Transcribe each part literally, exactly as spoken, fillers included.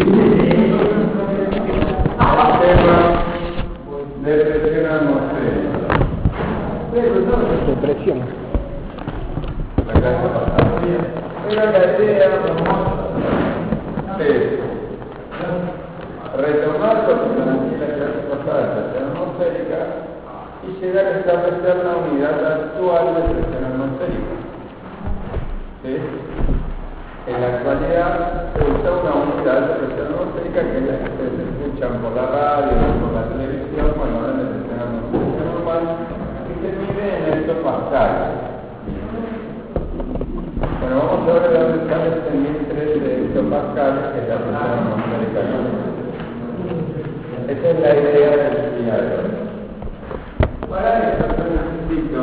de presión atmosférica. De presión. La clase pasada. Pero la idea es retomar lo que planteé la clase pasada de presión atmosférica y llegar a establecer la unidad actual de presión atmosférica. ¿Sí? En la actualidad se usa una unidad de presión atmosférica que es la que ustedes escuchan por la radio o por la televisión cuando hablan de presión atmosférica normal, que se mide en hectopascales. Bueno, vamos a ver de dónde sale este mil tres de hectopascales, que es la presión atmosférica normal. Esa es la idea del día de hoy. Para eso yo necesito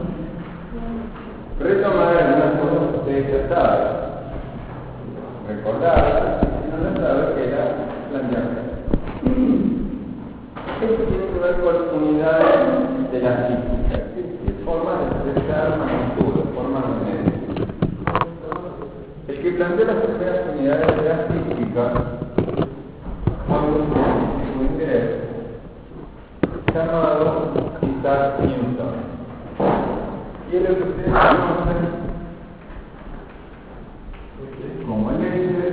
retomar algunas cosas que ustedes ya saben. Recordar, si no lo sabe, que era planteamiento. Esto tiene que ver con unidades de la física, de formas de expresar magnitudes, formas de medir. El que planteó las primeras unidades de la física fue un científico inglés llamado Isaac Newton. Y es lo que ustedes conocen como el eje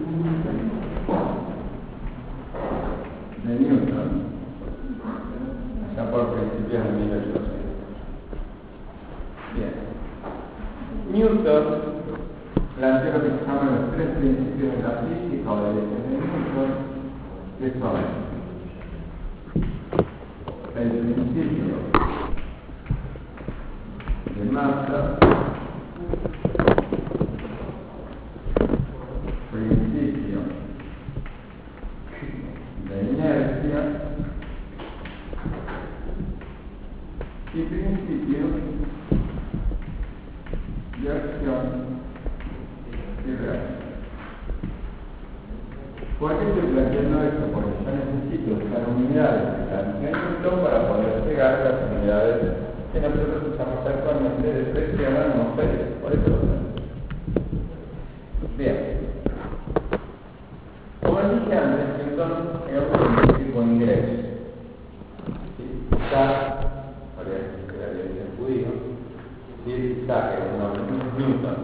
de Newton, allá por principios de mil ochocientos. Bien. Newton planteó lo que se llaman los tres principios de la física o del eje de Newton, que son el principio de masa, principio de inercia y principio de acción y reacción. ¿Por qué estoy planteando esto? Porque yo necesito usar unidades de la Newton para poder llegar a las unidades que nosotros usamos actualmente de presión atmosférica. Por eso lo hacemos. Bien. Como dije antes, Newton era un científico inglés. Isaac, habría que ser de origen judío, y Isaac era un nombre, Newton.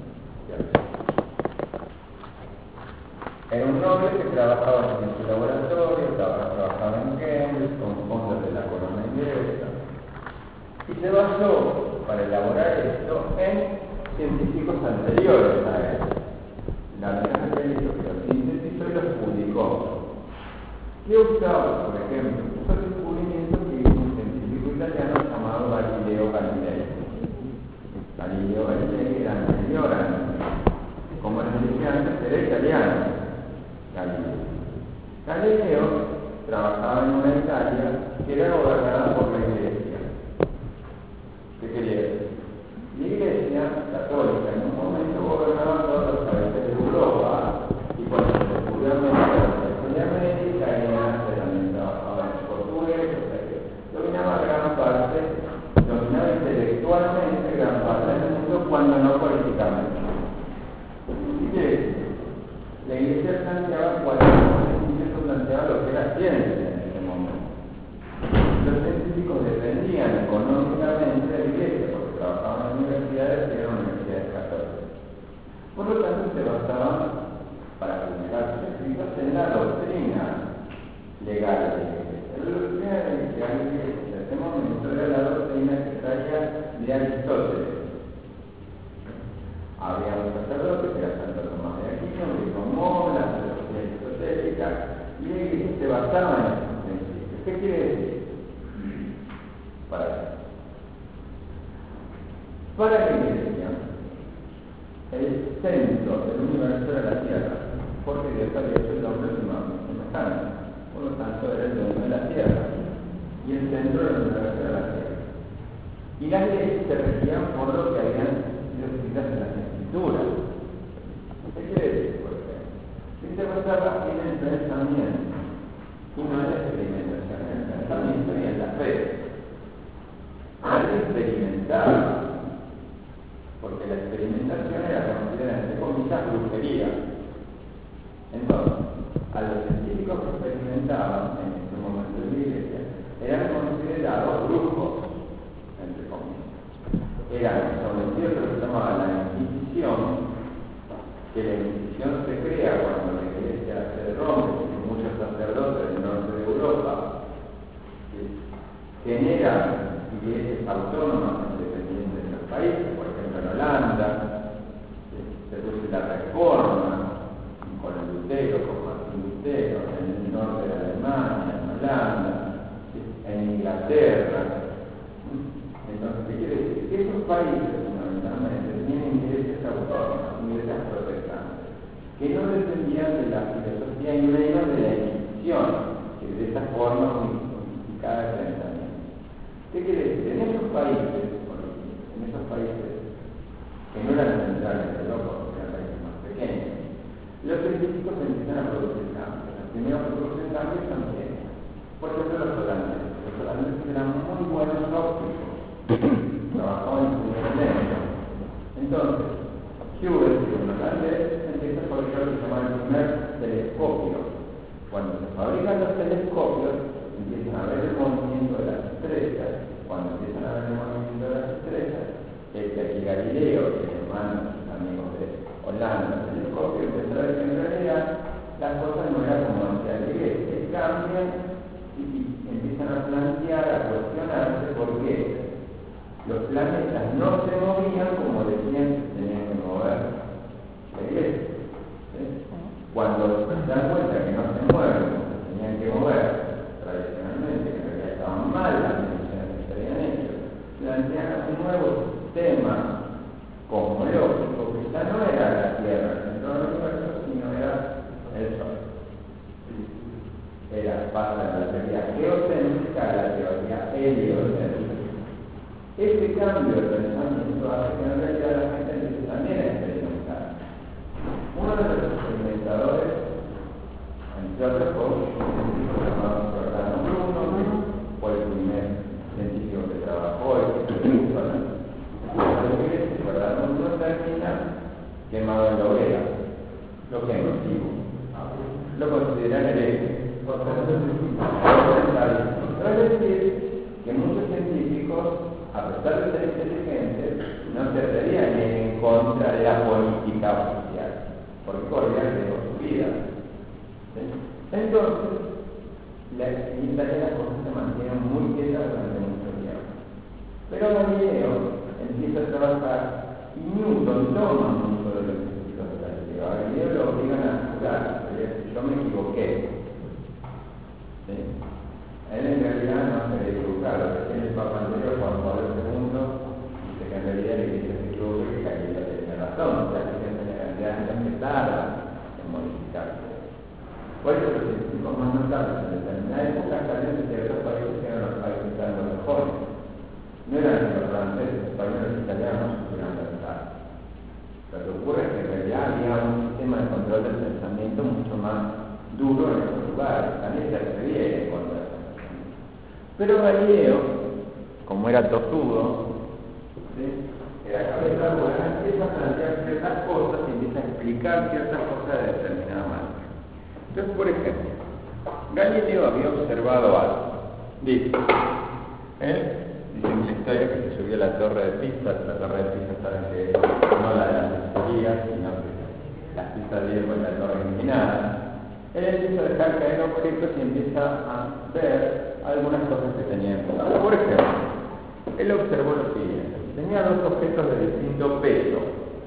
Era un noble que trabajaba en su laboratorio, trabajaba en Cambridge con fondos de la corona inglesa. Y se basó para elaborar esto en científicos anteriores a él. La verdad que él hizo que los sintetizó y los publicó. ¿Qué usaba, por ejemplo? Usó el descubrimiento que hizo un científico italiano llamado Galileo Galilei. Galileo Galilei era anterior a Newton. Como les dije antes, era italiano. Galileo. Galileo trabajaba en una Italia que era gobernada por la Iglesia. ¿Qué quería decir? La Iglesia católica en un momento gobernaba todos los países de Europa y cuando se descubrió América, los países de América, y también trabajaban los portugueses, o sea que dominaba gran parte, dominaba intelectualmente gran parte del mundo cuando no políticamente. ¿Qué quiere decir? La Iglesia planteaba cualquier científico planteaba lo que era ciencia en ese momento. Los científicos dependían económicamente de la Iglesia porque trabajaban en universidades que eran universidades católicas. Por lo tanto, se basaban para publicar sus escritos en la doctrina legal de la Iglesia. La doctrina legal de la Iglesia en ese momento era la doctrina que traía de Aristóteles. Había un sacerdote que era Santo Tomás de Aquino, que tomó la filosofía aristotélica y la Iglesia se basaba en esos principios. ¿Qué quiere decir? Para eso. Para la Iglesia, el centro del universo era la Tierra, porque Dios había hecho el hombre su imagen y semejanza. Por lo tanto, era el dueño de la Tierra. Y el centro del universo era la Tierra. Y las leyes se regían por lo que habían sido escritas en las escrituras. ¿Qué quiere decir, por ejemplo? Que se basaba en el pensamiento y no en la experimentación, en el pensamiento y en la fe. Nadie experimentaba, porque la experimentación era considerada, entre comillas, brujería. Entonces, que la Inquisición se crea cuando la Iglesia se rompe, y muchos sacerdotes del norte de Europa generan iglesias autónomas independientes de los países, por ejemplo en Holanda, se produce la Reforma, con Lutero, con Martín Lutero, en el norte de Alemania, en Holanda, en Inglaterra. Entonces, ¿qué quiere decir? Que esos países, fundamentalmente, tienen iglesias autónomas, iglesias protestantes, que no dependían de la filosofía y menos de la Inquisición, que de esa forma unificada de pensamiento. ¿Qué quiere decir? En esos países, en esos países que no eran centrales de Europa, porque eran países más pequeños, los científicos empiezan a producir cambios. Los primeros que producen cambios son quienes. Por ejemplo, los holandeses. Los holandeses eran muy buenos ópticos. Trabajaban en su independencia. Entonces, Hubble, que es un holandés, empieza a fabricar lo que se llama el primer telescopio. Cuando se fabrican los telescopios, empiezan a ver el movimiento de las estrellas. Cuando empiezan a ver el movimiento de las estrellas, es que aquí Galileo, que es hermano, amigos de Holanda, el telescopio, empezó a ver que en realidad las cosas no eran como decía la Iglesia, que cambian y, y empiezan a plantear, a cuestionarse por qué los planetas no se movían como decían que se tenían que mover la Iglesia. ¿Sí? Cuando se dan cuenta que no se mueven como se tenían que mover tradicionalmente, que en realidad estaban mal las mediciones que se habían hecho, plantean un nuevo sistema cosmológico que ya no era la Tierra, el centro del universo, sino era el Sol. Era parte de la teoría geocéntrica a la teoría heliocéntrica. Este cambio de pensamiento hace que en realidad la gente empiece también a experimentar. Uno de los experimentadores, entre otros, fue un científico llamado Giordano Bruno, que fue el primer científico que trabajó y que estuvo en el Giordano Bruno termina quemado en la hoguera. Lo que es nocivo. Lo consideran hereje. Es decir, que muchos científicos, a pesar de ser inteligentes, no se atrevían en contra de la política oficial, porque corrían riesgo su vida. ¿Sí? Entonces, la, en Italia las cosas se mantienen muy quietas durante mucho tiempo. Pero Galileo empieza a trabajar y Newton toma mucho de los científicos de Galileo. A Galileo lo obligan a jurar, yo me equivoqué. ¿Sí? Él en realidad no se debe equivocar, lo que tiene el Papa anterior, Juan Pablo segundo, dice que en realidad la Iglesia se equivoca y que Galileo tenía razón, o sea, que siempre la cantidad de años que tarda en modificarse. Por eso los científicos más notables en determinada época salen de ciertos países que eran los países anglosajones. No eran los franceses, españoles, italianos que eran pensar. Lo que ocurre es que en realidad había un sistema de control del pensamiento mucho más duro en esos lugares, también se accedía en contra del pensamiento. Pero Galileo, como era tosudo, ¿sí? Era cabeza buena, empieza a plantear ciertas cosas y empieza a explicar ciertas cosas de determinada manera. Entonces, por ejemplo, Galileo había observado algo. Dice, ¿eh? Dice en la historia que se subió a la torre de Pisa. La torre de Pisa, saben que no la de la pizzería, sino que la Pisa de Diego es la torre inclinada. Él empieza a dejar caer objetos y empieza a ver algunas cosas que tenía en cuenta. Por ejemplo, él observó lo siguiente: tenía dos objetos de distinto peso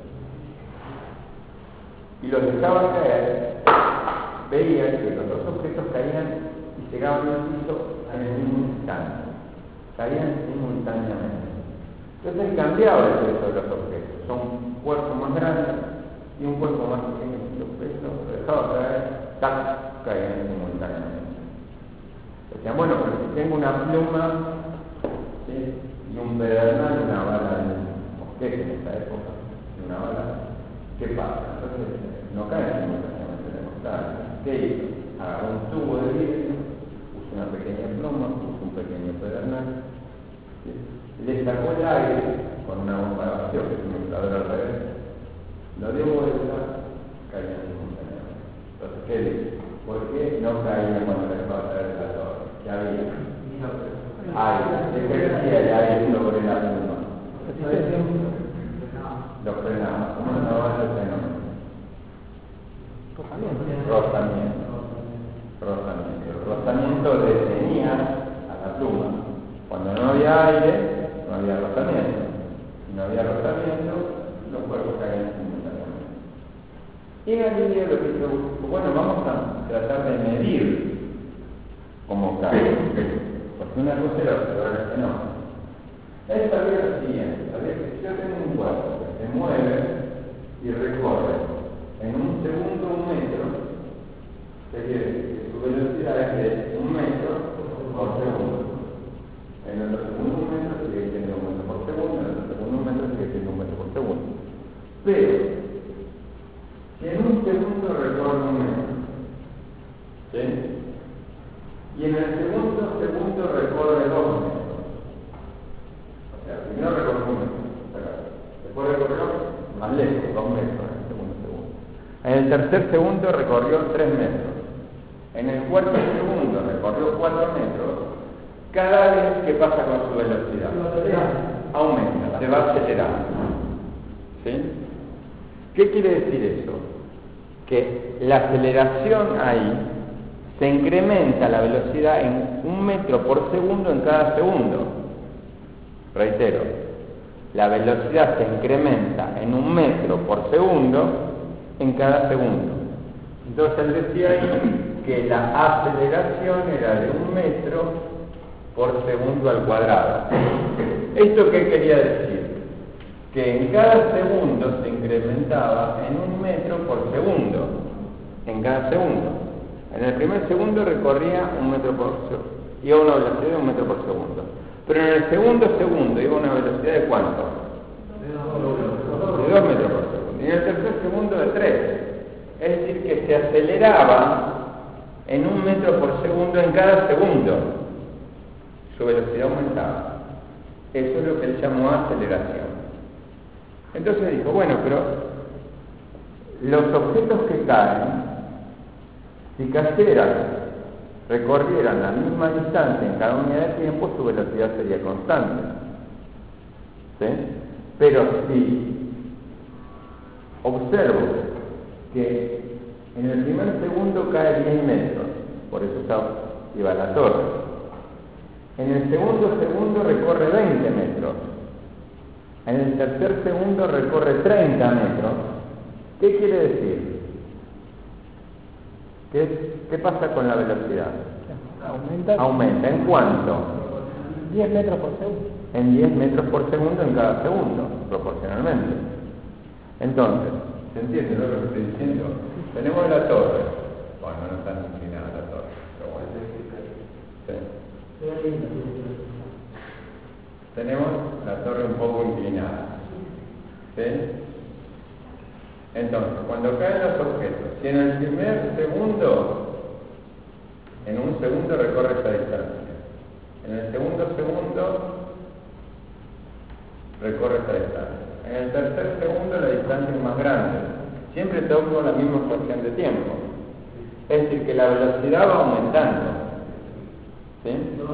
y los dejaba caer. Veía que los dos objetos caían y llegaban al piso en el mismo instante, caían simultáneamente. Entonces él cambiaba el peso de los objetos. Son un cuerpo más grande y un cuerpo más pequeño. Los pesos lo dejaba caer, ¡tac!, caían simultáneamente. Decían, bueno, pero si tengo una pluma, ¿sí?, y un pedernal, una bala de mosquete en esa época, y una bala, ¿qué pasa? Entonces no caen simultáneamente de mostrar. ¿Qué hizo? Agarró un tubo de vidrio, puso una pequeña pluma, puso un pequeño pedernal, ¿sí?, le sacó el aire con una bomba de vacío, que es un inflador al revés, lo dio vuelta, caía simultáneamente. Entonces, ¿qué dice? ¿Por qué no caía cuando le dejaba caer la torre? ¿Qué había? Aire, ejercía el aire sobre la pluma. Lo frenaba, como no va el fenómeno. rozamiento. Rozamiento. El rozamiento detenía a la pluma. Cuando no había aire, no había rozamiento. Si no había rozamiento, los cuerpos caían simultáneamente. Y Galileo lo que hizo, bueno, vamos a tratar de medir cómo cae. Porque una cosa era observar el fenómeno. Él sabía lo siguiente, sabía que si yo tengo un cuerpo que se mueve y recorre en un segundo un metro, se quiere decir que su velocidad es de un metro por segundo. En el otro segundo un metro sigue siendo un metro por segundo, en el otro segundo un metro sigue siendo un metro por segundo. Pero, si en un segundo recorre un metro, ¿sí? Y en el segundo segundo recorre dos metros. O sea, primero recorre un metro, después recorrió más lejos, dos metros en el segundo segundo. En el tercer segundo recorrió tres metros. En el cuarto segundo recorrió cuatro metros. Cada vez que pasa con su velocidad, aumenta, se va acelerando. ¿Sí? ¿Qué quiere decir eso? Que la aceleración ahí se incrementa la velocidad en un metro por segundo en cada segundo. Reitero, la velocidad se incrementa en un metro por segundo en cada segundo. Entonces él decía ahí que la aceleración era de un metro por segundo al cuadrado. ¿Esto qué quería decir? Que en cada segundo se incrementaba en un metro por segundo. En cada segundo. En el primer segundo recorría un metro por segundo. Iba a una velocidad de un metro por segundo. Pero en el segundo segundo iba a una velocidad de ¿cuánto? De dos metros por segundo. Y en el tercer segundo de tres. Es decir, que se aceleraba en un metro por segundo en cada segundo. Su velocidad aumentaba. Eso es lo que él llamó aceleración. Entonces dijo, bueno, pero los objetos que caen, si cayeran, recorrieran la misma distancia en cada unidad de tiempo, su velocidad sería constante. ¿Sí? Pero si observo que en el primer segundo cae diez metros, por eso está, iba a la torre. En el segundo segundo recorre veinte metros. En el tercer segundo recorre treinta metros. ¿Qué quiere decir? ¿Qué, qué pasa con la velocidad? Aumenta. Aumenta. ¿En cuánto? diez metros por segundo. En diez metros por segundo en cada segundo, proporcionalmente. Entonces, ¿se entiende lo que estoy diciendo? Tenemos la torre. Bueno, no está inclinada la torre, pero bueno. Sí. Tenemos la torre un poco inclinada. ¿Sí? Entonces, cuando caen los objetos, si en el primer segundo, en un segundo recorre esa distancia, en el segundo segundo recorre esa distancia, en el tercer segundo la distancia es más grande, siempre tomo la misma porción de tiempo, es decir, que la velocidad va aumentando. ¿Sí?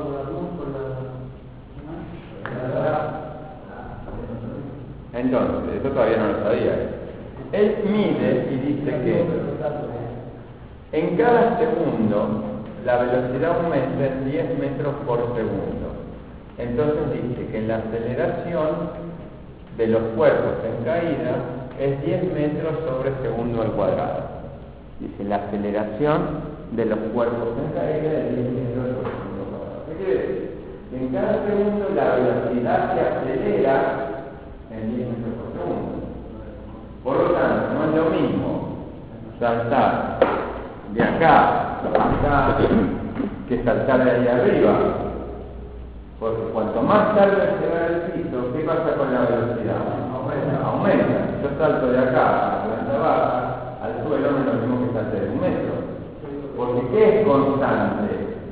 Entonces, eso todavía no lo sabía. Él mide y dice que en cada segundo la velocidad aumenta en diez metros por segundo. Entonces dice que la aceleración de los cuerpos en caída es diez metros sobre segundo al cuadrado. Dice la aceleración de los cuerpos en caída es diez metros sobre segundo al cuadrado. ¿Qué quiere decir? Que en cada segundo la velocidad se acelera en diez metros por segundo. Por lo tanto, no es lo mismo saltar de acá a acá que saltar de ahí arriba. Porque cuanto más tarde se va al piso, ¿qué pasa con la velocidad? Aumenta. Aumenta. Yo salto de acá a la planta baja, al suelo, no es lo mismo que salte de un metro. Porque ¿qué es constante?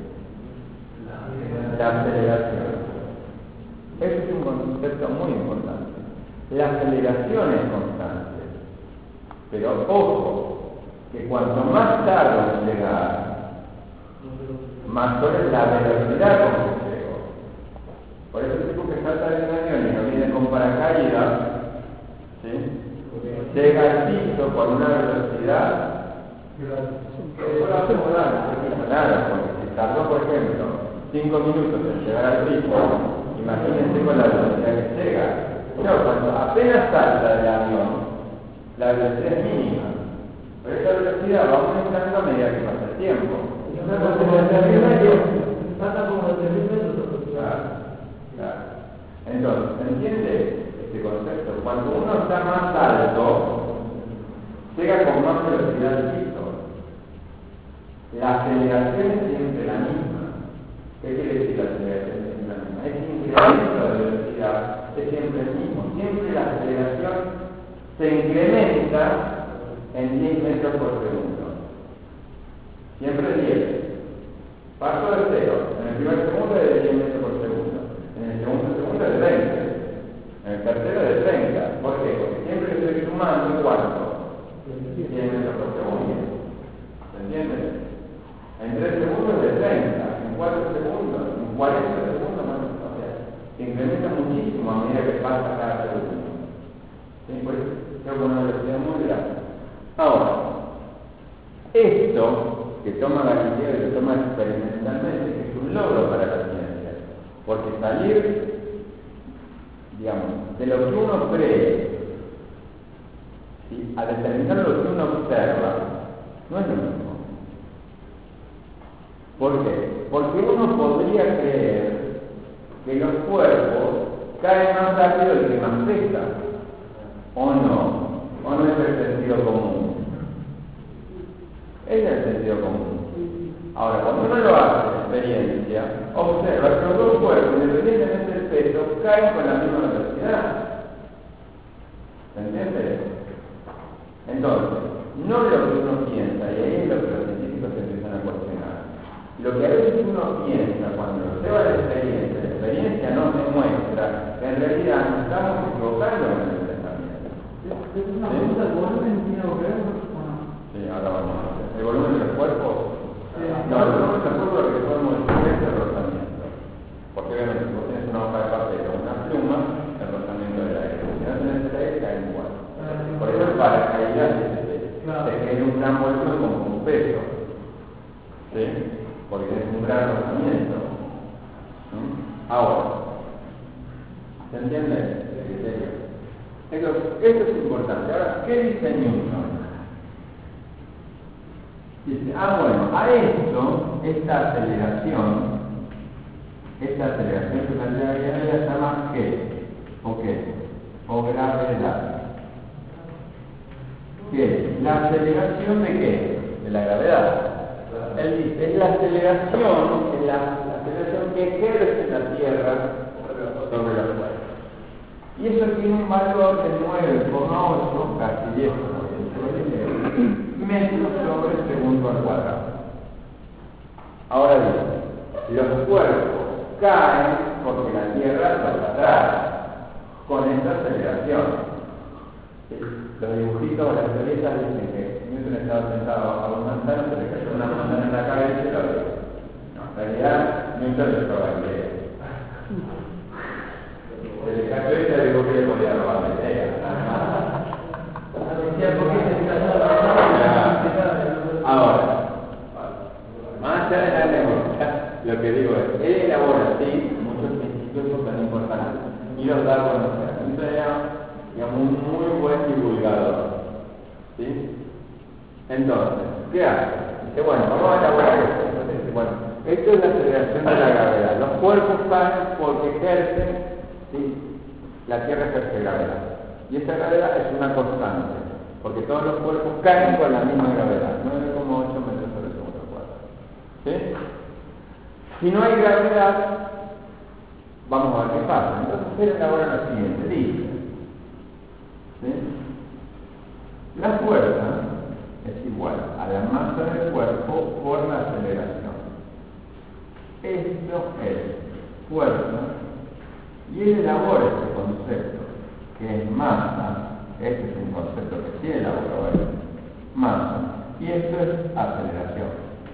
La aceleración. Ese es un concepto muy importante. La aceleración es constante. Pero ojo, que cuanto más tarde en llegar, mayor es la velocidad con que llego. Por eso el tipo que salta del avión y no viene con paracaídas, ¿sí? Llega al piso con una velocidad Que después lo hace volar, no pasa nada, porque si tardó, por ejemplo, cinco minutos en llegar al ritmo, imagínense con la velocidad que llega. No, cuando apenas salta del avión, la velocidad es mínima. Pero esa velocidad va aumentando a medida que pasa el tiempo. Pasa como de tres mil metros. Claro, claro. Entonces, ¿se entiende este concepto? Cuando uno está más alto, llega con más velocidad al piso. La aceleración es siempre la misma. ¿Qué quiere decir la aceleración es siempre la misma? Es incremento de velocidad, es siempre el mismo. Siempre la aceleración se incrementa en diez metros por segundo. Siempre diez. Paso de cero. En el primer segundo es de diez metros por segundo. En el segundo segundo es de veinte. En el tercero es de treinta. ¿Por qué? Porque siempre estoy sumando ¿cuánto? diez metros por segundo. ¿Se entiende? En tres segundos es de treinta. En cuatro segundos, en cuarenta segundos, bueno, o sea, se incrementa muchísimo a medida que pasa cada segundo. ¿Sí? Pues creo que una velocidad muy grande. Ahora, esto que toma Galileo y que toma experimentalmente, es un logro para la ciencia, porque salir, digamos, de lo que uno cree, ¿sí?, a determinar lo que uno observa, no es lo mismo. ¿Por qué? Porque uno podría creer que los cuerpos caen más rápido del que más pesa, ¿o no? ¿O no es el sentido común? Es el sentido común. Ahora, cuando uno lo hace en experiencia, observa que los dos cuerpos, independientemente del peso, caen con la misma velocidad. ¿Se entiende? Entonces, no lo que uno piensa, y ahí es lo que los científicos empiezan a cuestionar. Lo que a veces uno piensa cuando lo lleva a la experiencia, la experiencia nos demuestra que en realidad nos estamos equivocando en el pensamiento. Es una pregunta, ¿el volumen tiene algo que ver o no? Sí, ahora vamos a ver. ¿El volumen del cuerpo? Sí. No, el volumen del cuerpo lo que podemos decir es el rozamiento. Porque obviamente si vos tenés una hoja de papel o una pluma, el rozamiento del aire. Si no tenés el aire, cae igual. Por eso el paracaídas se genera un gran volumen como un peso. ¿Sí? Porque es un gran rozamiento. ¿Sí? Ahora, ¿se entiende? Esto, esto es importante. Ahora, ¿qué dice Newton? Dice, ah, bueno, a esto, esta aceleración, esta aceleración que plantea Galileo se llama ¿qué? ¿O qué? O gravedad. ¿Qué? ¿La aceleración de qué? De la gravedad. Él dice, es la aceleración, es la, la aceleración que ejerce la Tierra sobre los cuerpos. Y eso tiene un valor de nueve coma ocho, casi diez metros sobre el segundo al cuadrado. Ahora bien, los cuerpos caen porque la Tierra los atrae con esta aceleración. Los dibujitos o las teorías dicen que Newton estaba sentado a un manzano, se le cayó una manzana en la cabeza y se lo abrió. No, en realidad Newton le robó la idea. Se le cayó y se dijo que le podía robar la idea. Ahora, más allá de la anécdota, lo que digo es, él elabora sí muchos principios tan importantes y los da a conocer. Entonces era, digamos, un muy buen divulgador. ¿Sí? Entonces, ¿qué hace? Dice, bueno, vamos a elaborar esto. Entonces dice, bueno, esto es la aceleración de la gravedad. Los cuerpos caen porque ejercen, ¿sí?, la Tierra ejerce gravedad. Y esa gravedad es una constante, porque todos los cuerpos caen con la misma gravedad, nueve coma ocho metros sobre el segundo al cuadrado. ¿Sí? Si no hay gravedad, vamos a ver qué pasa. Entonces él elabora lo siguiente, dice, ¿sí?, la fuerza es igual a la masa del cuerpo por la aceleración. Esto es fuerza, y él elabora este concepto, que es masa. Este es un concepto que sí elaboró él, masa, y esto es aceleración.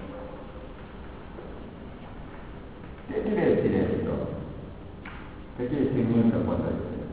¿Qué quiere decir esto? ¿Qué quiere decir Newton cuando dice?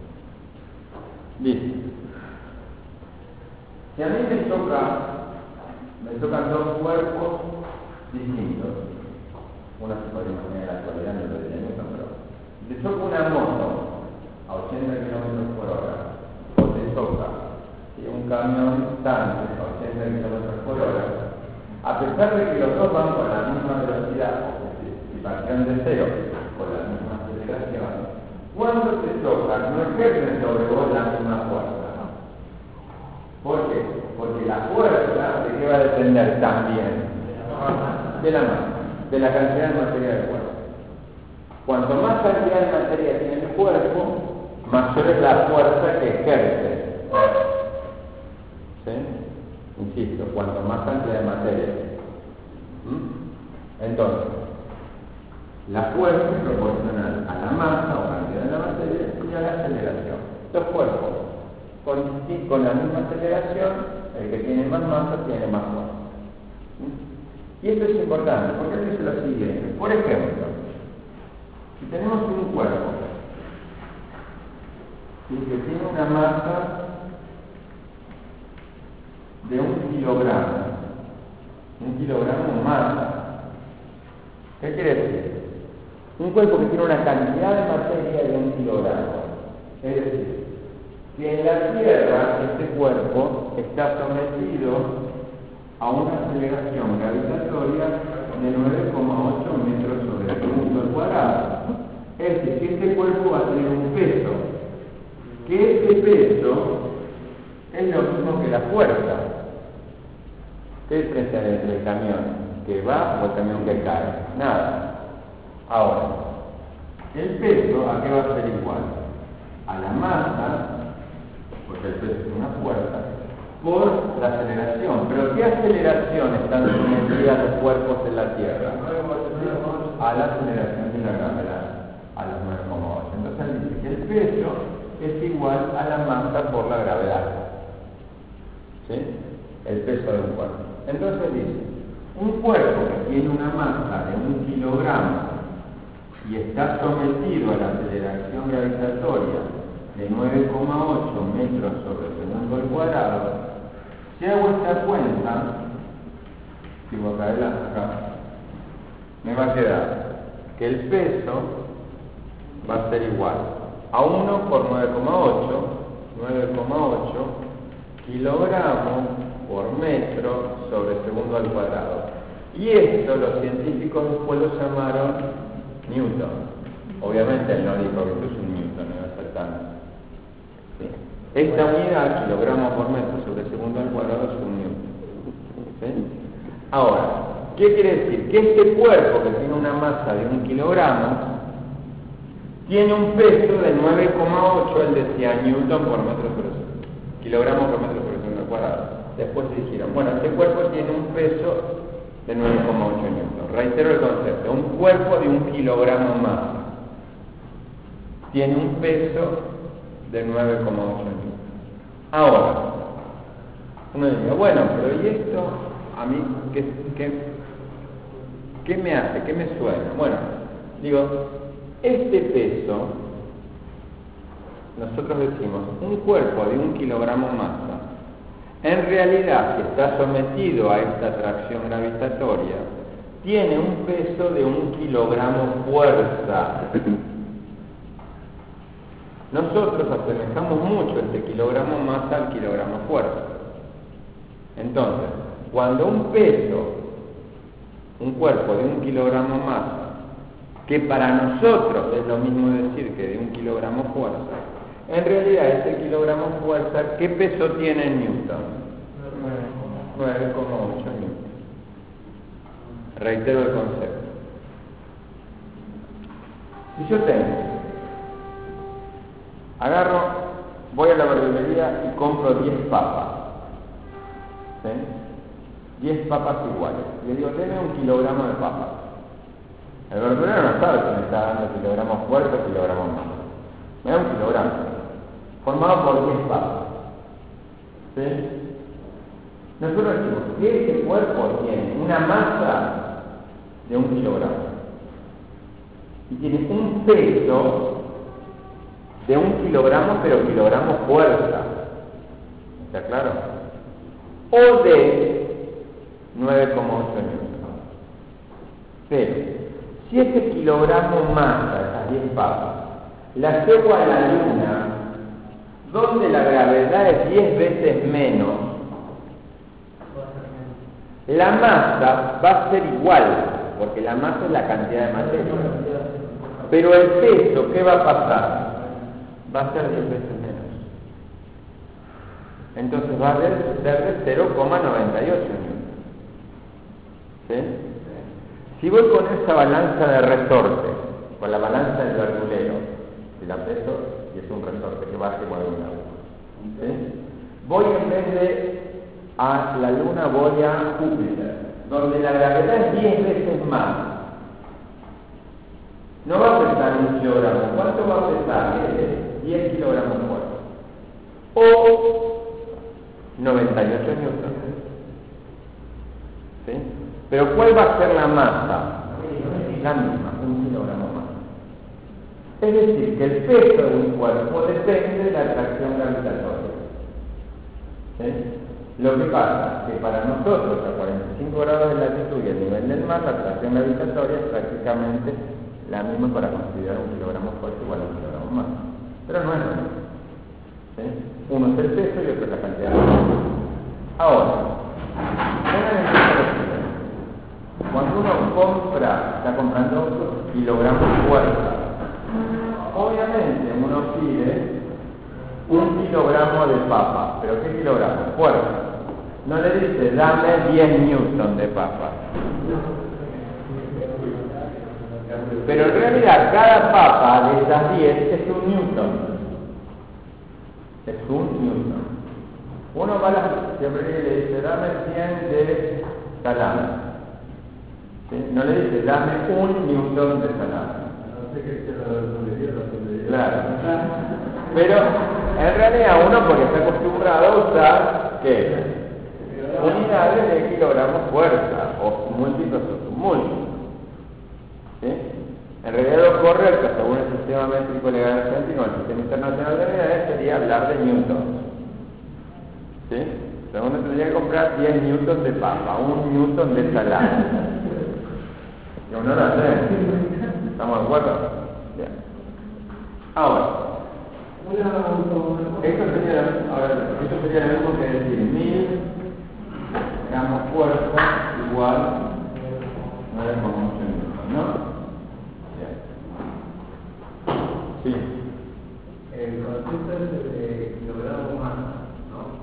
Dice, si a mí me toca, me te tocan dos cuerpos distintos. Una se podría imaginar en la actualidad en el de Newton, pero te choca una moto a ochenta kilómetros por hora, o te toca ¿sí? un camión tanque a ochenta kilómetros por hora, a pesar de que los dos van con la misma velocidad, si partieron de cero, con la misma aceleración, cuando te chocan no ejercen sobre vos la misma fuerza. ¿Por qué? Porque la fuerza de qué va a depender también de la masa, de la cantidad de materia del cuerpo. Cuanto más cantidad de materia tiene el cuerpo, mayor es la fuerza que ejerce. ¿Sí? Insisto, cuanto más cantidad de materia. ¿Mm? Entonces, la fuerza es proporcional a la masa o cantidad de la materia y a la aceleración. Los cuerpos con, con la misma aceleración, el que tiene más masa tiene más fuerza. ¿Mm? Y esto es importante, porque dice lo siguiente. Por ejemplo, si tenemos un cuerpo que tiene una masa de un kilogramo, un kilogramo masa, ¿qué quiere decir? Un cuerpo que tiene una cantidad de materia de un kilogramo. Es decir, que en la Tierra este cuerpo está sometido a una aceleración gravitatoria de nueve coma ocho metros sobre el segundo al cuadrado. Es decir, que este cuerpo va a tener un peso, que este peso es lo mismo que la fuerza. ¿Qué diferencia hay entre el camión que va o el camión que cae? Nada. Ahora, el peso, ¿a qué va a ser igual? A la masa, porque el peso es una fuerza, por la aceleración. ¿Pero qué aceleración están sometidas los cuerpos en la Tierra? A la aceleración de la gravedad, a los nueve coma ocho. Entonces él dice que el peso es igual a la masa por la gravedad. ¿Sí? El peso de un cuerpo. Entonces dice, un cuerpo que tiene una masa de un kilogramo y está sometido a la aceleración gravitatoria de nueve coma ocho metros sobre segundo al cuadrado, si hago esta cuenta, digo acá adelante, acá, me va a quedar que el peso va a ser igual a uno por nueve coma ocho, nueve coma ocho kilogramos por metro sobre segundo al cuadrado. Y esto los científicos después lo llamaron Newton. Obviamente él no dijo que esto es un Newton, no iba a ser tanto. ¿Sí? Esta unidad, kilogramos por metro sobre segundo al cuadrado, es un Newton. ¿Sí? Ahora, ¿qué quiere decir? Que este cuerpo que tiene una masa de un kilogramo tiene un peso de nueve coma ocho, él decía Newton por metro sobre segundo, kilogramos por metro sobre segundo al cuadrado. Después dijeron, bueno, este cuerpo tiene un peso de nueve coma ocho newton. Reitero el concepto, un cuerpo de un kilogramo más tiene un peso de nueve coma ocho newton. Ahora, uno diría, bueno, pero ¿y esto a mí qué, qué, qué me hace? ¿Qué me suena? Bueno, digo, este peso, nosotros decimos, un cuerpo de un kilogramo masa, en realidad, si está sometido a esta atracción gravitatoria, tiene un peso de un kilogramo fuerza. Nosotros asemejamos mucho este kilogramo masa al kilogramo fuerza. Entonces, cuando un peso, un cuerpo de un kilogramo masa, que para nosotros es lo mismo decir que de un kilogramo fuerza, en realidad ese kilogramo fuerza, ¿qué peso tiene en Newton? nueve coma ocho newton. Reitero el concepto. Si yo tengo, agarro, voy a la verdulería y compro diez papas, ¿sí? diez papas iguales. Le digo, deme un kilogramo de papas. El verdulero no sabe si me está dando kilogramos fuerza o kilogramos más. Me da un kilogramo, formado por diez papas. ¿Sí? Nosotros decimos que este cuerpo tiene una masa de un kilogramo y tiene un peso de un kilogramo, pero kilogramo fuerza. ¿Está claro? O de nueve coma ocho newtons. Pero, si este kilogramo masa, esas diez papas, la llevo a la Luna, donde la gravedad es diez veces menos, la masa va a ser igual, porque la masa es la cantidad de materia. Pero el peso, ¿qué va a pasar? Va a ser diez veces menos. Entonces va a ser de cero coma noventa y ocho newtons. ¿Sí? Si voy con esa balanza de resorte, con la balanza del verdulero, si la peso y es un resorte que va a mueve un agua, ¿sí? Voy en vez de a la Luna, voy a Júpiter, donde la gravedad es diez veces más. No va a pesar un kilogramo. ¿Cuánto va a pesar? diez kilogramos fuerza. O noventa y ocho newtons. ¿Sí? Pero ¿cuál va a ser la masa? La misma, un kilogramo más. Es decir, que el peso de un cuerpo depende de la atracción gravitatoria. ¿Sí? Lo que pasa es que para nosotros, a cuarenta y cinco grados de latitud y el nivel del mar, la atracción gravitatoria es prácticamente la misma para considerar un kilogramo fuerza igual a un kilogramo más. Pero no es lo mismo. ¿Sí? Uno es el peso y otro es la cantidad de peso. Ahora, cuando uno compra, está comprando kilogramos fuerza, obviamente uno pide un kilogramo de papa. ¿Pero qué kilogramo? Fuerza. No le dice, dame diez newtons de papa. Pero en realidad cada papa de esas diez es un newton. Es un newton. Uno va a la siempre le dice, dame cien de salame. ¿Sí? No le dice, dame un newton de salame. Claro. Pero en realidad uno, porque está acostumbrado a usar, ¿qué? Unidades de kilogramos fuerza, o múltiplos o submúltiplos. ¿Sí? En realidad lo correcto, según el sistema métrico legal argentino, el sistema internacional de unidades, sería hablar de newtons. ¿Sí? Entonces uno tendría que comprar diez newtons de papa, un newton de salame. Y uno lo hace. ¿Estamos de acuerdo? Bien. Ahora, esto sería, ahora, esto sería lo mismo que decir mil gramos fuerza igual nueve coma ocho newtons, ¿no? Bien. Sí. El concepto es de kilogramo masa, ¿no?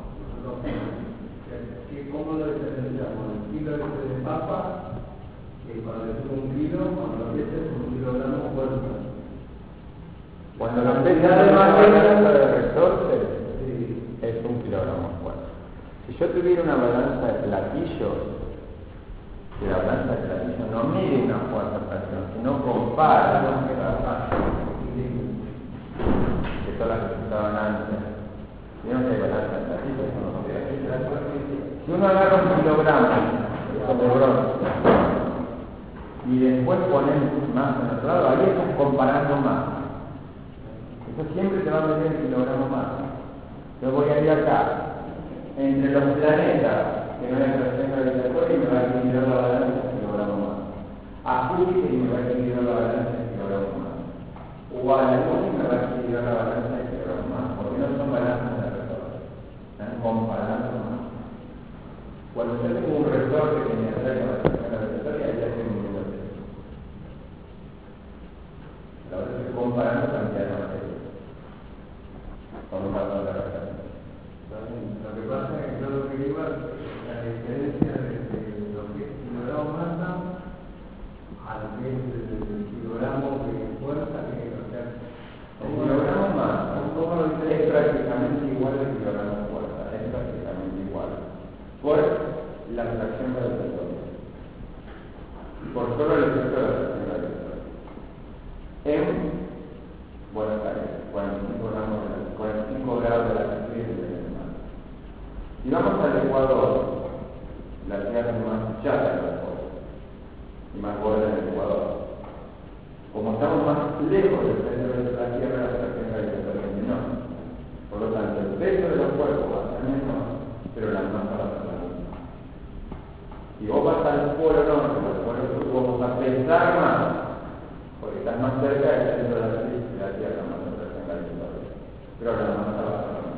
¿Cómo lo diferenciamos? El kilo de papa, que cuando es un kilo, cuando lo piensas es un kilogramo fuerza. Cuando lo pesas de balanza de resorte, sí, es un kilogramo fuerza. Si yo tuviera una balanza de platillos, que la balanza de platillos no mide una fuerza presión, sino compara lo que da paso, que son las que estaban antes. ¿Vieron que hay balanza de platillos? Si uno agarra un kilogramo de bronce y después pones más en otro lado, ahí estás comparando más. Eso siempre te va a meter el kilogramo más. Yo voy a ir acá, entre los planetas, que no hay atracción gravitatoria, y me va a equilibrar la balanza el kilogramo más. A Júpiter y me va a equilibrar la balanza el kilogramo más. O a la Luna y me va a equilibrar la balanza el kilogramo más. Porque no son balanzas de resorte. Están comparando más. Cuando yo tengo un resorte que me atrae con la atracción gravitatoria, ya tengo un nivel de peso. La otra estoy comparando cantidad de materia. Con un valor de referencia. Lo que pasa es que yo lo que digo es la diferencia de lo que es kilogramo masa al que es el kilogramo de fuerza que o sea, el kilogramo masa es prácticamente igual al kilogramo fuerza, es prácticamente igual. Por la atracción gravitatoria. Por solo el efecto de la atracción gravitatoria. En Buenos Aires, cuarenta y cinco grados de latitud y del mar. Si vamos al Ecuador, la tierra es más chata que la fuerza y más gorda en el Ecuador. Como estamos más lejos del centro de la tierra, la atracción gravitatoria es menor. Por lo tanto, el peso de los cuerpos va a ser menor, pero la masa va a ser la misma. Si vos vas al polo norte o al polo sur, vos vas a pesar más, porque estás más cerca del centro de la Tierra, más cerca de la Tierra. Pero la masa va a ser más.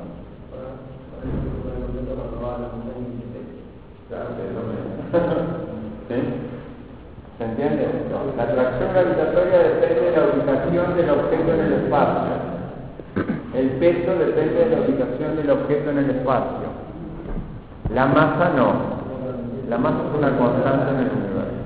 Claro, que es lo mismo. ¿Sí? ¿Se entiende? No. La atracción gravitatoria depende de la ubicación del objeto en el espacio. El peso depende de la ubicación del objeto en el espacio. La masa no. La masa es una constante en el universo.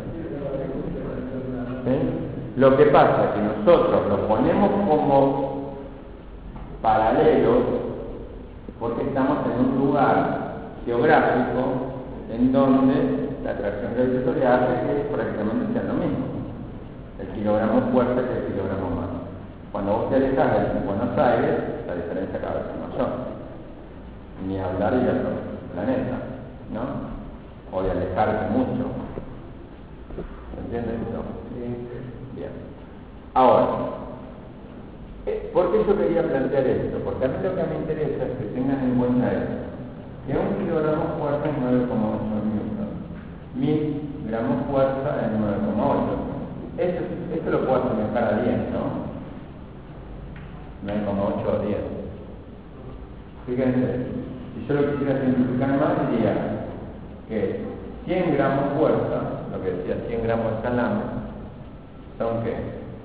¿Sí? Lo que pasa es que nosotros lo ponemos como paralelos porque estamos en un lugar geográfico en donde la atracción gravitatoria hace que prácticamente sea lo mismo. El kilogramo fuerza que el kilogramo masa. Cuando vos te alejas de Buenos Aires, la diferencia cada vez es mayor. Ni hablar de otro planeta, ¿no? O de alejarse mucho. ¿Se entiende eso? Bien. Ahora, ¿por qué yo quería plantear esto? Porque a mí lo que me interesa es que tengan en cuenta esto. Que un kilogramo fuerza es nueve coma ocho newton. Mil gramos fuerza es nueve coma ocho. Esto, esto lo puedo asemejar a diez, ¿no? nueve coma ocho a diez. Fíjense, si yo lo quisiera simplificar más, diría que cien gramos fuerza, lo que decía cien gramos de salame, ¿son qué?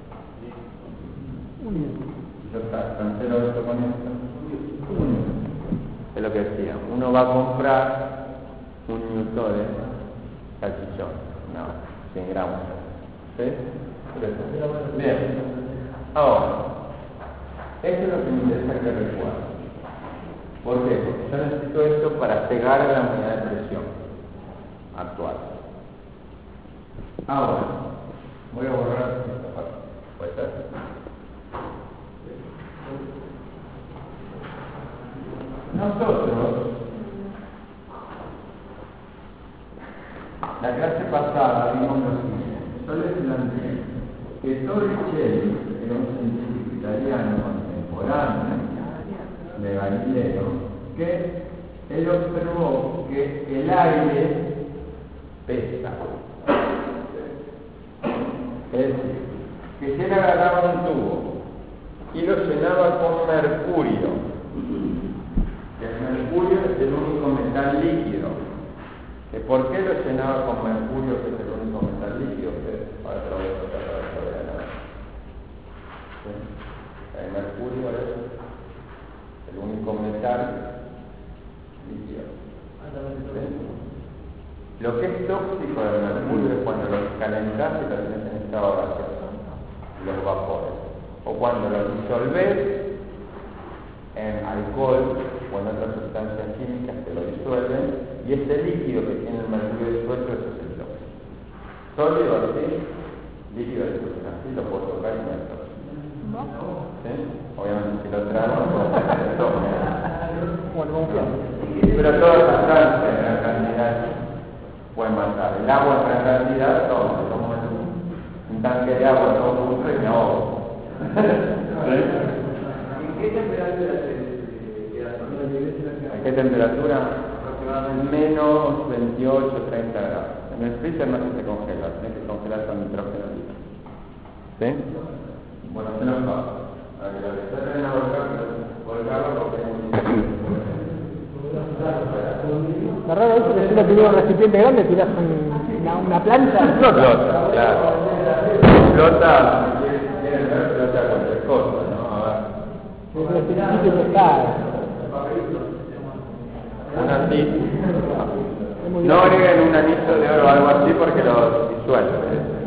Si yo cancelo esto con esto, un es lo que decía, uno va a comprar un newton de salchichón, no, cien gramos, ¿sí? Bien, ahora, esto es lo que me interesa que recuerden. ¿Por qué? Porque yo necesito esto para pegar a la unidad de presión actual. Ahora, voy a borrar esta parte. ¿Puede ser? Nosotros, la clase pasada vimos lo siguiente. Yo les planteé que Torricelli era un científico italiano contemporáneo de Galileo, que él observó que el aire pesa. Es decir, que si él agarraba un tubo y lo llenaba con mercurio, que el mercurio es el único metal líquido, que ¿por qué lo llenaba con mercurio, que es el único metal líquido? Que ahora te lo voy a explicar para que lo vean. ¿Sí? El mercurio es el único metal líquido. ¿Sí? Lo que es tóxico del mercurio es cuando lo calentás y lo tenés en estado gaseoso, los vapores, o cuando lo disolvés en alcohol o en otras sustancias químicas que lo disuelven, y ese líquido que tiene el mercurio disuelto, eso es el tóxico. Sólido así, líquido así, lo puedo tocar y no es tóxico. ¿Sí? Obviamente si lo trago, no puedo hacer tóxico. Pero todas las sustancias en gran cantidad pueden matar. El agua en gran cantidad, todo. Tomo un tanque de agua, todo junto y me ahogo. ¿Sí? ¿En qué temperatura se queda? ¿A qué temperatura? Menos veintiocho, treinta grados. En el freezer no se te congela, tienes que congelar con nitrógeno líquido. ¿Sí? Bueno, se nos va. A que lo que se deben volcarlo porque es muy... Lo raro es que si uno tiene un recipiente grande, tiras un, una, una plancha, explota. Explota, claro. Explota, quieren ver, explota cualquier cosa, ¿no? A ver. Pero si sitio que está... Un así. No agreguen un anillo de oro o algo así porque lo disuelve.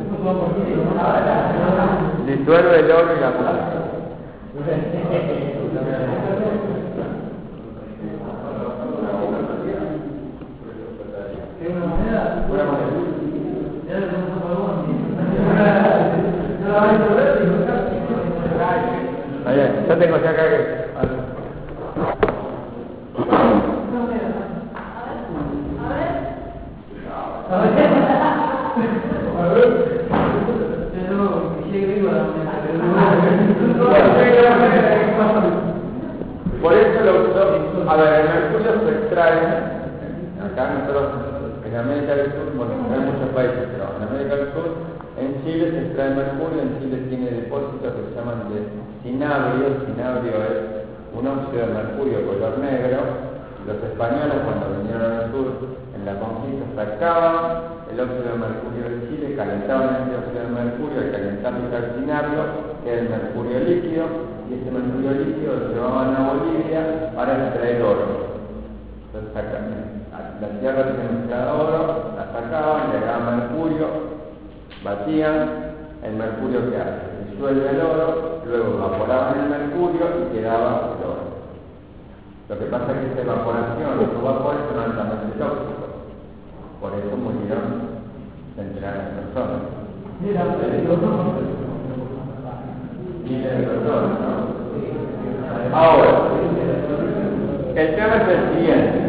Disuelve el oro y la plata. Ahí, yo tengo ya acá que... Por eso lo usó. A ver, el mercurio se extrae. Acá nosotros en América del Sur, bueno, no en muchos países, pero en América del Sur, en Chile se extrae mercurio, en Chile tiene depósitos que se llaman de cinabrio. Cinabrio es un óxido de mercurio color negro. Los españoles, cuando vinieron al sur en la conquista, sacaban el óxido de mercurio de Chile, calentaban ese óxido de mercurio, al calentarlo y calcinarlo, que es el mercurio líquido, y ese mercurio líquido lo llevaban a Bolivia para extraer oro. Entonces sacaban, la tierra tiene mezclada oro, la sacaban, le agregaban mercurio, batían el mercurio que hace, disuelve el oro, luego evaporaban el mercurio y quedaba el oro. Lo que pasa es que esa evaporación, los vapores son altamente tóxicos, por eso murieron centenares de personas. Mira, Miles de personas, ¿no? Ahora, el tema es el siguiente.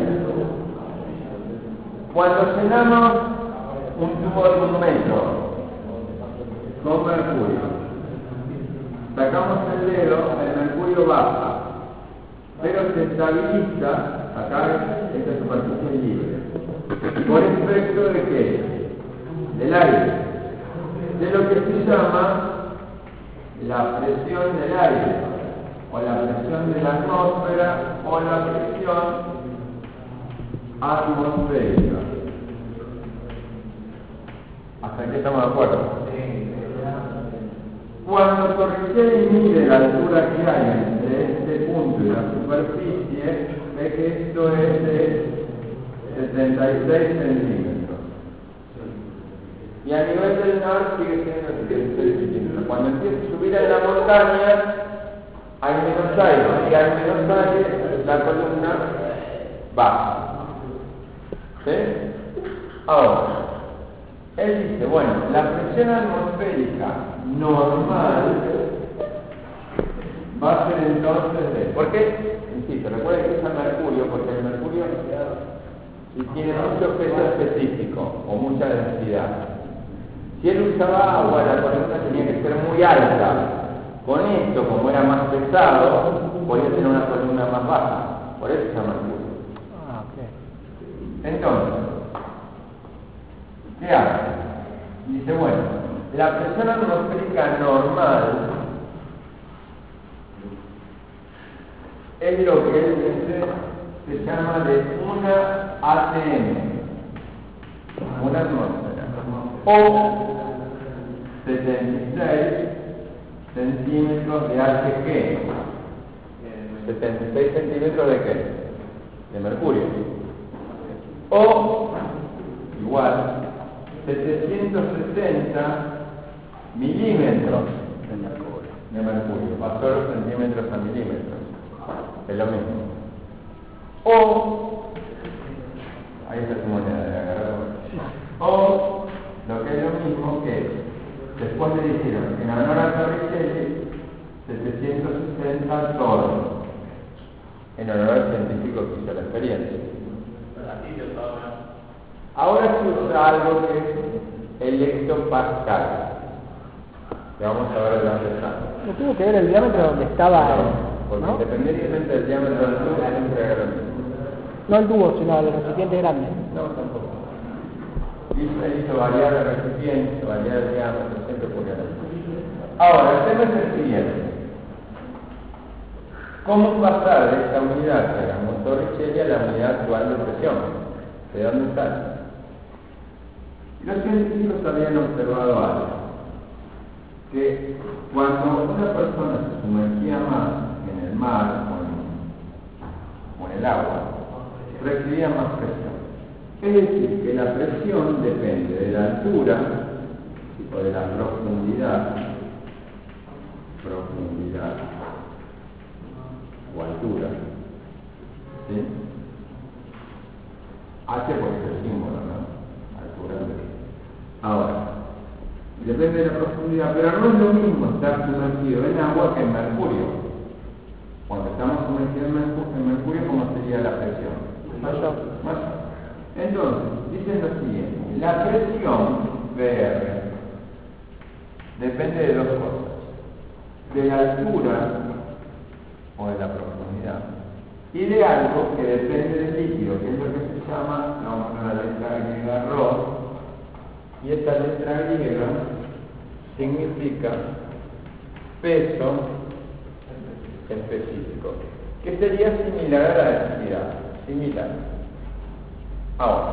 Cuando llenamos un tubo de un metro con mercurio, sacamos el dedo, el mercurio baja, pero se estabiliza acá esta superficie libre. ¿Por efecto de qué? Del aire, de lo que se llama la presión del aire, o la presión de la atmósfera, o la presión atmosférica. ¿Hasta aquí estamos de acuerdo? Cuando Torricelli mide la altura que hay entre este punto y la superficie, ve que esto es de setenta y seis centímetros. Y a nivel del mar sigue siendo setenta y seis centímetros. Cuando empieza a subir en la montaña, hay menos aire. Y hay menos aire, la columna baja. ¿Sí? Ahora, él dice, bueno, la presión atmosférica normal va a ser entonces de... ¿Por qué? Insisto, recuerden que usa mercurio, porque el mercurio tiene mucho peso específico o mucha densidad. Si él usaba agua, la columna tenía que ser muy alta. Con esto, como era más pesado, podía tener una columna más baja. Por eso usa mercurio. Ah, ok. Entonces, ¿qué hace? Dice, bueno, la presión atmosférica normal es lo que él dice, se llama de una A T M, una atmósfera, o setenta y seis centímetros de H G. setenta y seis centímetros de qué? De mercurio. O, igual, setecientos sesenta milímetros de mercurio. Pasó los centímetros a milímetros. Es lo mismo. O, ahí está tu moneda de agarrar. O, lo que es lo mismo que, después le dijeron, en honor a Torricelli, setecientos sesenta toros, en honor al científico que hizo la experiencia. Ahora se usa algo que es el hectopascal, que vamos a ver de dónde está. ¿No tuvo que ver el diámetro donde estaba? No, porque ¿no? independientemente del diámetro del tubo, siempre era lo mismo. No el tubo, sino el recipiente grande. No, tampoco. Hizo, hizo variar el recipiente, variar el diámetro, siempre ocurrió lo mismo. Ahora, el tema es el siguiente. ¿Cómo pasar de esta unidad que era Torricelli a la unidad actual de presión? ¿De dónde sale? Los científicos habían observado algo, que cuando una persona se sumergía más en el mar o en, o en el agua, recibía más presión. Es decir, que la presión depende de la altura o de la profundidad, profundidad o altura, ¿sí? H porque es el símbolo, ¿no? Altura. Ahora, depende de la profundidad, pero no es lo mismo estar sumergido en agua que en mercurio. Cuando estamos sumergidos en mercurio, en mercurio ¿cómo sería la presión? Mayor. Mayor. Entonces, dicen lo siguiente, la presión P R depende de dos cosas, de la altura o de la profundidad y de algo que depende del líquido, que es lo que se llama, vamos a la letra griega rho, y esta letra griega significa peso específico, que sería similar a la densidad, similar. Ahora,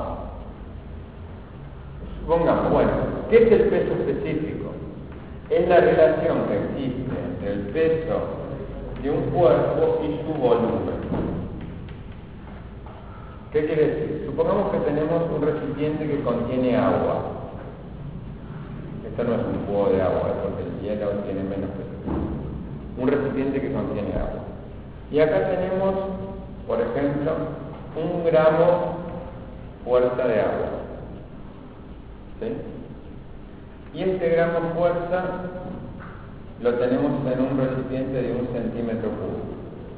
supongamos, bueno, ¿qué es el peso específico? Es la relación que existe entre el peso de un cuerpo y su volumen. ¿Qué quiere decir? Supongamos que tenemos un recipiente que contiene agua. Esto no es un cubo de agua, porque el hielo tiene menos peso. Un recipiente que contiene agua. Y acá tenemos, por ejemplo, un gramo fuerza de agua. ¿Sí? Y este gramo fuerza lo tenemos en un recipiente de un centímetro cúbico.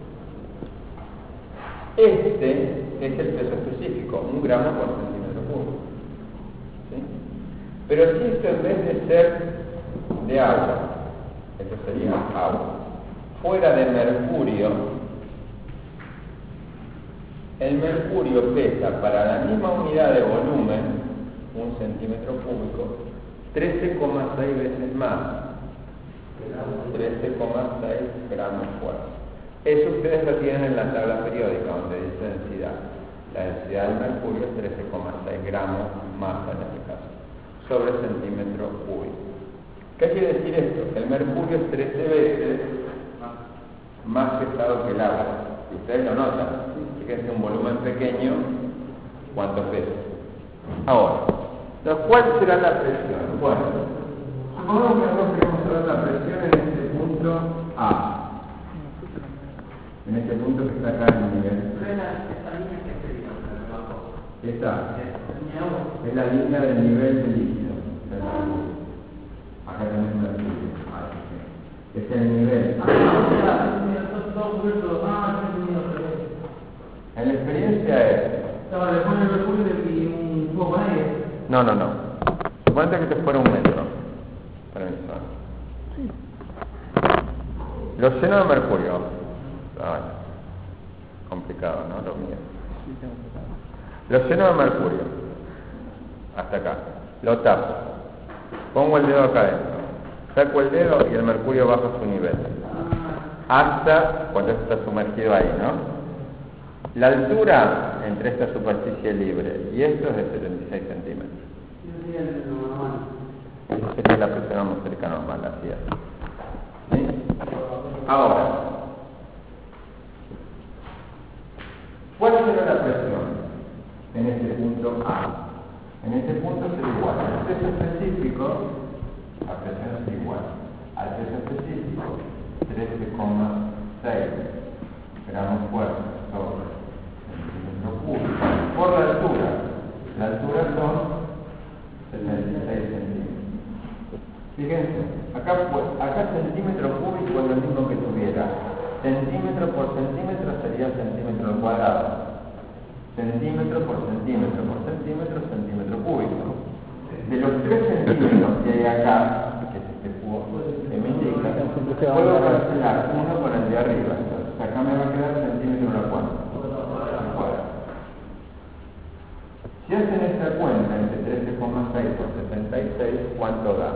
Este es el peso específico, un gramo por centímetro cúbico. ¿Sí? Pero si esto en vez de ser de agua, esto sería agua, fuera de mercurio, el mercurio pesa para la misma unidad de volumen, un centímetro cúbico, trece coma seis veces más, trece coma seis gramos fuerza. Eso ustedes lo tienen en la tabla periódica donde dice densidad. La densidad del mercurio es trece coma seis gramos masa en este caso, sobre centímetro cúbico. ¿Qué quiere decir esto? Que el mercurio es trece veces más pesado que el agua. Y ustedes lo notan. Fíjense, un volumen pequeño, ¿cuánto pesa? Ahora, entonces, ¿cuál será la presión? Bueno, supongamos que nosotros queremos saber la presión en este punto A. En este punto que está acá en el nivel. Esta línea que sería abajo. Esta es la línea del nivel del líquido. Acá tenemos una línea. Este es el nivel. En la experiencia es. Le ponen el mercurio y un poco de aire. No, no, no. Suponete que te fuera un metro. Permiso. Lo lleno de mercurio. Ay, complicado, ¿no? Lo mío. Lo lleno de mercurio. Hasta acá. Lo tapo. Pongo el dedo acá adentro. Saco el dedo y el mercurio baja su nivel. Hasta cuando esto está sumergido ahí, ¿no? La altura entre esta superficie libre y esto es de setenta y seis centímetros. Esa sería la presión atmosférica normal, así es. ¿Sí? Ahora, ¿cuál será la presión en este punto A? En este punto será igual. El peso específico, la presión es igual al peso específico, trece coma seis gramos fuerza sobre centímetro cúbico por la altura. La altura son setenta y seis centímetros. Fíjense, acá, acá centímetro cúbico es lo mismo que tuviera. Centímetro por centímetro sería centímetro al cuadrado. Centímetro por centímetro por centímetro, centímetro cúbico. De los tres centímetros que hay acá, que es este cubo que me indica, puedo cancelar uno con el de arriba. Entonces acá me va a quedar centímetro al cuadrado. Si hacen esta cuenta entre trece coma seis por setenta y seis, ¿cuánto da?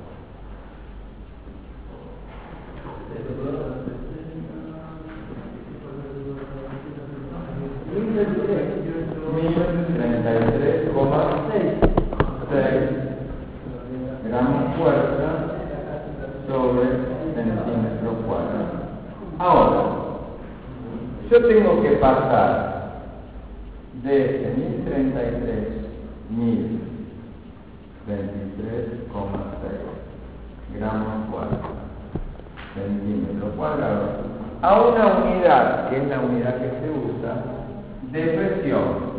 mil treinta y tres coma seis gramos fuerza sobre centímetro cuadrado. Ahora, yo tengo que pasar de mil treinta y tres, mil veintitrés coma seis gramos fuerza centímetro cuadrado a una unidad, que es la unidad que se usa, de presión.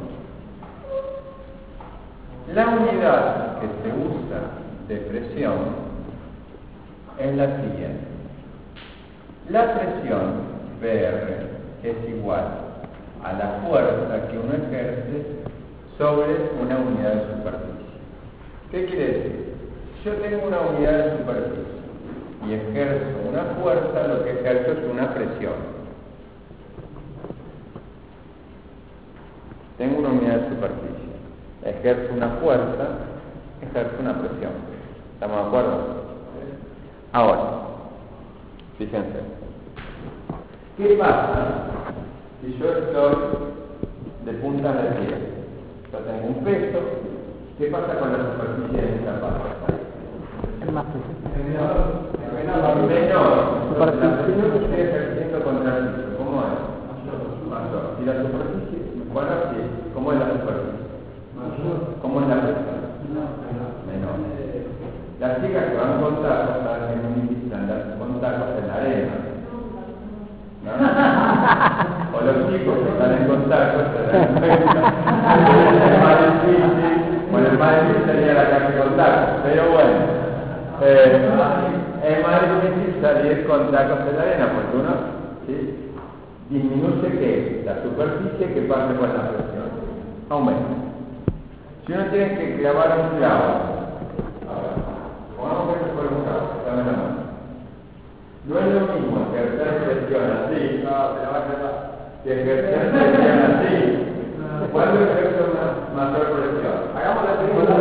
La unidad que se usa de presión es la siguiente. La presión P R es igual a la fuerza que uno ejerce sobre una unidad de superficie. ¿Qué quiere decir? Yo tengo una unidad de superficie y ejerzo una fuerza, lo que ejerzo es una presión. ejerce una fuerza, ejerce una presión. ¿Estamos de acuerdo? Ahora, fíjense. ¿Qué pasa si yo estoy de punta de pie? Yo tengo un peso. ¿Qué pasa con la superficie de esta parte? Es más peso. Menor. Menor. Entonces, la presión que estoy ejerciendo contra el piso, ¿cómo es? Mayor. ¿Y la superficie? Bueno, sí. ¿Cómo es la superficie? Mayor. ¿Cómo es la presión? Menor. Las chicas que van con tacos saben que es muy difícil andar con tacos en la arena, ¿no? O los chicos que salen con tacos se dan cuenta que es más difícil. Bueno, el más difícil sería la calle con tacos, pero bueno, eh, es más difícil salir con tacos en la arena porque uno, ¿sí?, disminuye ¿qué? La superficie que pasa con la presión, aumenta. Si uno tiene que clavar un clavo, ahora, pongamos que se fuera un clavo, dame la mano. No es lo mismo ejercer presión así, no, te la va a quedar, que ejercer presión así. ¿Cuándo ejerce una mayor presión? Hagamos la segunda.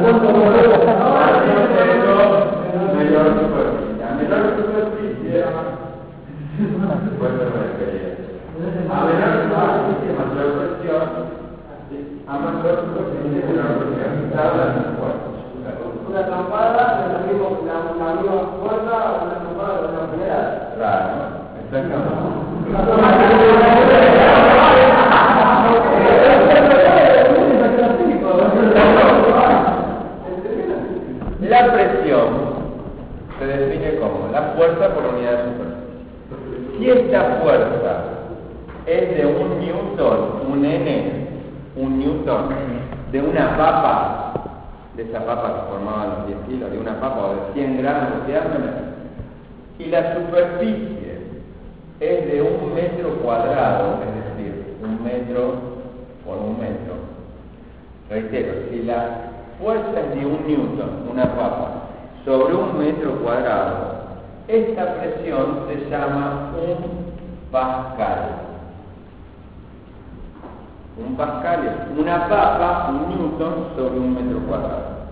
Menor superficie. A menor superficie, puede ser una experiencia. A menor superficie, mayor presión. A mayor superficie, menor presión. Está hablando fuerte. Una trompada es lo mismo que una misma fuerza o una trompada de una primera. Claro, exactamente. La presión se define como la fuerza por unidad de superficie. Si esta fuerza es de un newton, un n, un newton, de una papa, de esa papa que formaba los diez kilos, de una papa o de cien gramos de diámetro, y la superficie es de un metro cuadrado, es decir, un metro por un metro. Reitero, si la fuerza es de un newton, una papa, sobre un metro cuadrado, esta presión se llama un pascal. Un pascal es una papa, un newton sobre un metro cuadrado.